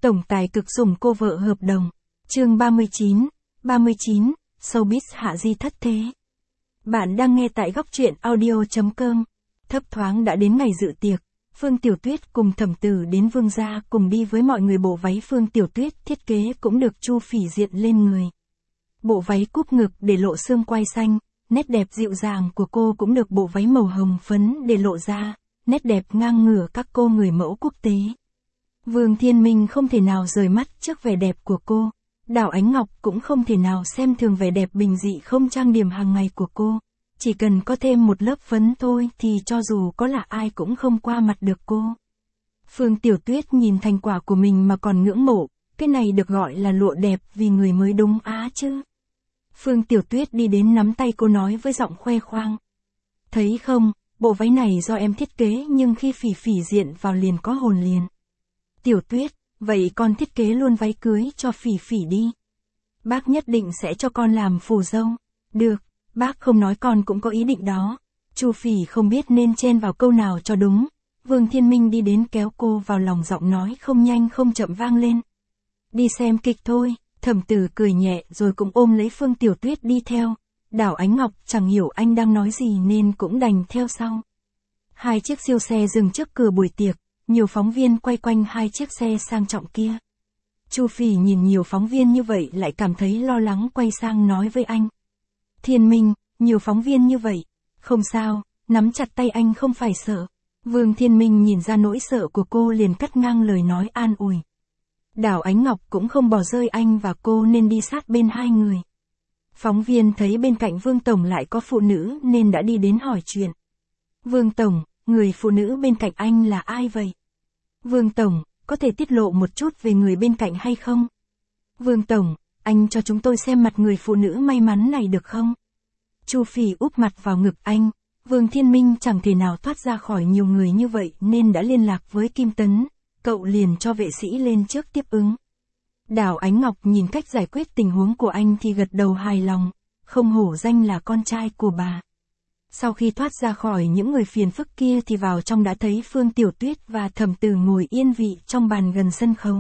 Tổng tài cực sủng cô vợ hợp đồng. Chương 39, Showbiz Hạ Di thất thế. Bạn đang nghe tại góc truyện audio.com. Thấp thoáng đã đến ngày dự tiệc, Phương Tiểu Tuyết cùng Thẩm Tử đến Vương gia cùng đi với mọi người. Bộ váy Phương Tiểu Tuyết thiết kế cũng được Chu Phỉ diện lên người. Bộ váy cúp ngực để lộ xương quai xanh, nét đẹp dịu dàng của cô cũng được bộ váy màu hồng phấn để lộ ra, nét đẹp ngang ngửa các cô người mẫu quốc tế. Vương Thiên Minh không thể nào rời mắt trước vẻ đẹp của cô. Đào Ánh Ngọc cũng không thể nào xem thường vẻ đẹp bình dị không trang điểm hàng ngày của cô. Chỉ cần có thêm một lớp phấn thôi thì cho dù có là ai cũng không qua mặt được cô. Phương Tiểu Tuyết nhìn thành quả của mình mà còn ngưỡng mộ, cái này được gọi là lụa đẹp vì người mới đúng á chứ. Phương Tiểu Tuyết đi đến nắm tay cô nói với giọng khoe khoang. Thấy không, bộ váy này do em thiết kế nhưng khi Phỉ Phỉ diện vào liền có hồn liền. Tiểu Tuyết, vậy con thiết kế luôn váy cưới cho Phỉ Phỉ đi. Bác nhất định sẽ cho con làm phù dâu. Được, bác không nói con cũng có ý định đó. Chu Phỉ không biết nên chen vào câu nào cho đúng. Vương Thiên Minh đi đến kéo cô vào lòng, giọng nói không nhanh không chậm vang lên. Đi xem kịch thôi. Thẩm Tử cười nhẹ rồi cũng ôm lấy Phương Tiểu Tuyết đi theo. Đào Ánh Ngọc chẳng hiểu anh đang nói gì nên cũng đành theo sau. Hai chiếc siêu xe dừng trước cửa buổi tiệc. Nhiều phóng viên quay quanh hai chiếc xe sang trọng kia. Chu Phỉ nhìn nhiều phóng viên như vậy lại cảm thấy lo lắng, quay sang nói với anh. Thiên Minh, nhiều phóng viên như vậy. Không sao, nắm chặt tay anh không phải sợ. Vương Thiên Minh nhìn ra nỗi sợ của cô liền cắt ngang lời nói an ủi. Đào Ánh Ngọc cũng không bỏ rơi anh và cô nên đi sát bên hai người. Phóng viên thấy bên cạnh Vương Tổng lại có phụ nữ nên đã đi đến hỏi chuyện. Vương Tổng, người phụ nữ bên cạnh anh là ai vậy? Vương Tổng, có thể tiết lộ một chút về người bên cạnh hay không? Vương Tổng, anh cho chúng tôi xem mặt người phụ nữ may mắn này được không? Chu Phỉ úp mặt vào ngực anh. Vương Thiên Minh chẳng thể nào thoát ra khỏi nhiều người như vậy nên đã liên lạc với Kim Tấn. Cậu liền cho vệ sĩ lên trước tiếp ứng. Đào Ánh Ngọc nhìn cách giải quyết tình huống của anh thì gật đầu hài lòng. Không hổ danh là con trai của bà. Sau khi thoát ra khỏi những người phiền phức kia thì vào trong đã thấy Phương Tiểu Tuyết và Thẩm Tử ngồi yên vị trong bàn gần sân khấu.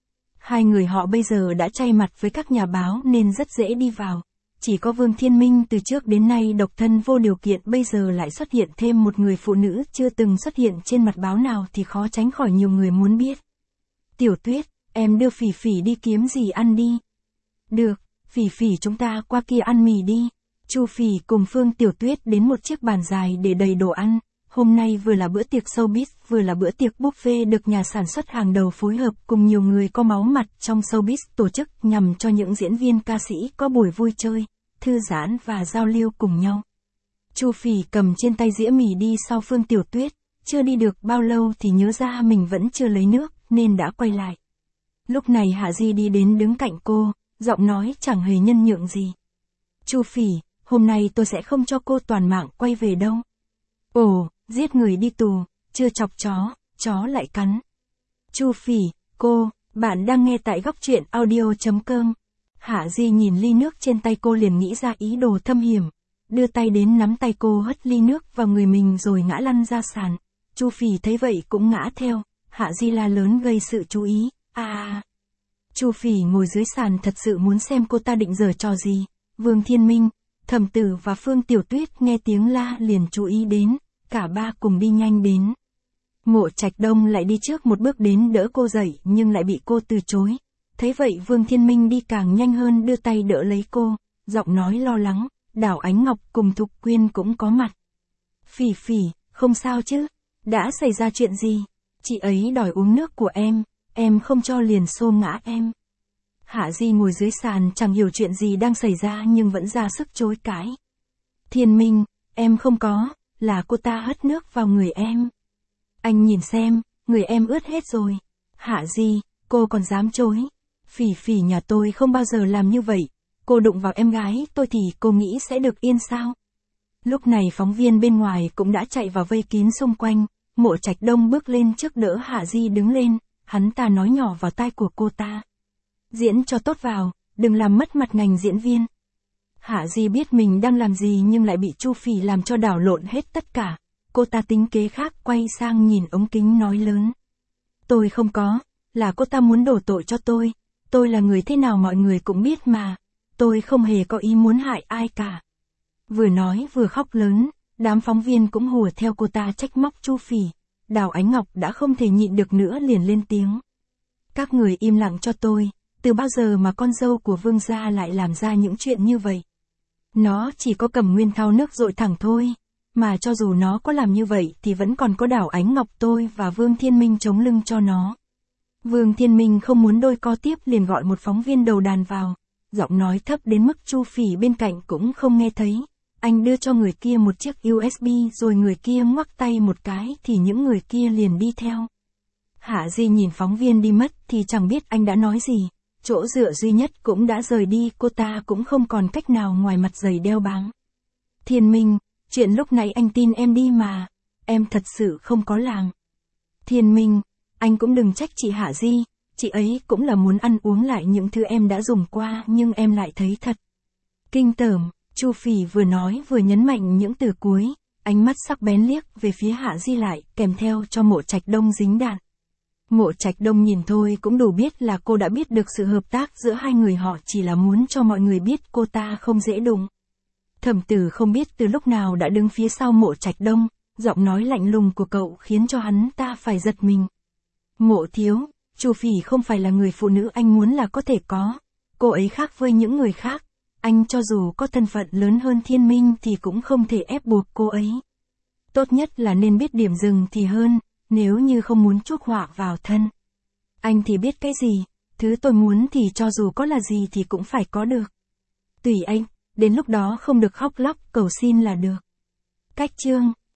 Hai người họ bây giờ đã chay mặt với các nhà báo nên rất dễ đi vào. Chỉ có Vương Thiên Minh từ trước đến nay độc thân vô điều kiện bây giờ lại xuất hiện thêm một người phụ nữ chưa từng xuất hiện trên mặt báo nào thì khó tránh khỏi nhiều người muốn biết. Tiểu Tuyết, em đưa Phỉ Phỉ đi kiếm gì ăn đi. Được, Phỉ Phỉ chúng ta qua kia ăn mì đi. Chu Phỉ cùng Phương Tiểu Tuyết đến một chiếc bàn dài để đầy đồ ăn. Hôm nay vừa là bữa tiệc showbiz, vừa là bữa tiệc buffet được nhà sản xuất hàng đầu phối hợp cùng nhiều người có máu mặt trong showbiz tổ chức nhằm cho những diễn viên ca sĩ có buổi vui chơi, thư giãn và giao lưu cùng nhau. Chu Phỉ cầm trên tay dĩa mì đi sau Phương Tiểu Tuyết, chưa đi được bao lâu thì nhớ ra mình vẫn chưa lấy nước nên đã quay lại. Lúc này Hạ Di đi đến đứng cạnh cô, giọng nói chẳng hề nhân nhượng gì. Chu Phỉ, hôm nay tôi sẽ không cho cô toàn mạng quay về đâu. Ồ, giết người đi tù, chưa chọc chó lại cắn. Chu Phỉ, bạn đang nghe tại góc truyện audio.com. Hạ Di nhìn ly nước trên tay cô liền nghĩ ra ý đồ thâm hiểm. Đưa tay đến nắm tay cô hất ly nước vào người mình rồi ngã lăn ra sàn. Chu Phỉ thấy vậy cũng ngã theo. Hạ Di la lớn gây sự chú ý. Chu Phỉ ngồi dưới sàn thật sự muốn xem cô ta định giở trò gì. Vương Thiên Minh, Thẩm Tử và Phương Tiểu Tuyết nghe tiếng la liền chú ý đến, cả ba cùng đi nhanh đến. Ngộ Trạch Đông lại đi trước một bước đến đỡ cô dậy nhưng lại bị cô từ chối. Thấy vậy Vương Thiên Minh đi càng nhanh hơn đưa tay đỡ lấy cô, giọng nói lo lắng. Đào Ánh Ngọc cùng Thục Quyên cũng có mặt. Phỉ Phỉ, không sao chứ? Đã xảy ra chuyện gì? Chị ấy đòi uống nước của em không cho liền xô ngã em. Hạ Di ngồi dưới sàn chẳng hiểu chuyện gì đang xảy ra nhưng vẫn ra sức chối cãi. Thiên Minh, em không có, là cô ta hất nước vào người em. Anh nhìn xem, người em ướt hết rồi. Hạ Di, cô còn dám chối. Phỉ Phỉ nhà tôi không bao giờ làm như vậy. Cô đụng vào em gái tôi thì cô nghĩ sẽ được yên sao? Lúc này phóng viên bên ngoài cũng đã chạy vào vây kín xung quanh. Mộ Trạch Đông bước lên trước đỡ Hạ Di đứng lên. Hắn ta nói nhỏ vào tai của cô ta. Diễn cho tốt vào, đừng làm mất mặt ngành diễn viên. Hạ Di biết mình đang làm gì nhưng lại bị Chu Phỉ làm cho đảo lộn hết tất cả. Cô ta tính kế khác quay sang nhìn ống kính nói lớn. Tôi không có, là cô ta muốn đổ tội cho tôi là người thế nào mọi người cũng biết mà, tôi không hề có ý muốn hại ai cả. Vừa nói vừa khóc lớn, đám phóng viên cũng hùa theo cô ta trách móc Chu Phỉ. Đào Ánh Ngọc đã không thể nhịn được nữa liền lên tiếng. Các người im lặng cho tôi, từ bao giờ mà con dâu của Vương gia lại làm ra những chuyện như vậy? Nó chỉ có cầm nguyên thau nước dội thẳng thôi, mà cho dù nó có làm như vậy thì vẫn còn có Đào Ánh Ngọc tôi và Vương Thiên Minh chống lưng cho nó. Vương Thiên Minh không muốn đôi co tiếp liền gọi một phóng viên đầu đàn vào, giọng nói thấp đến mức Chu Phỉ bên cạnh cũng không nghe thấy. Anh đưa cho người kia một chiếc USB rồi người kia ngoắc tay một cái thì những người kia liền đi theo. Hạ Di nhìn phóng viên đi mất thì chẳng biết anh đã nói gì, chỗ dựa duy nhất cũng đã rời đi, cô ta cũng không còn cách nào ngoài mặt dày đeo bám. Thiên Minh, chuyện lúc nãy anh tin em đi mà, em thật sự không có làm. Thiên Minh, anh cũng đừng trách chị Hạ Di, chị ấy cũng là muốn ăn uống lại những thứ em đã dùng qua nhưng em lại thấy thật kinh tởm. Chu Phỉ vừa nói vừa nhấn mạnh những từ cuối, ánh mắt sắc bén liếc về phía Hạ Di lại, kèm theo cho Mộ Trạch Đông dính đạn. Mộ Trạch Đông nhìn thôi cũng đủ biết là cô đã biết được sự hợp tác giữa hai người họ chỉ là muốn cho mọi người biết cô ta không dễ đụng. Thẩm Tử không biết từ lúc nào đã đứng phía sau Mộ Trạch Đông, giọng nói lạnh lùng của cậu khiến cho hắn ta phải giật mình. Mộ thiếu, Chu Phỉ không phải là người phụ nữ anh muốn là có thể có, cô ấy khác với những người khác. Anh cho dù có thân phận lớn hơn Thiên Minh thì cũng không thể ép buộc cô ấy. Tốt nhất là nên biết điểm dừng thì hơn, nếu như không muốn chuốc họa vào thân. Anh thì biết cái gì, thứ tôi muốn thì cho dù có là gì thì cũng phải có được. Tùy anh, đến lúc đó không được khóc lóc cầu xin là được. Cách chương